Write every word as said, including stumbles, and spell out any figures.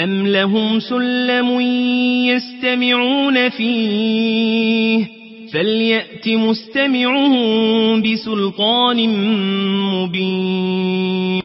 أم لهم سلم يستمعون فيه فليأت مستمعهم بسلطان مبين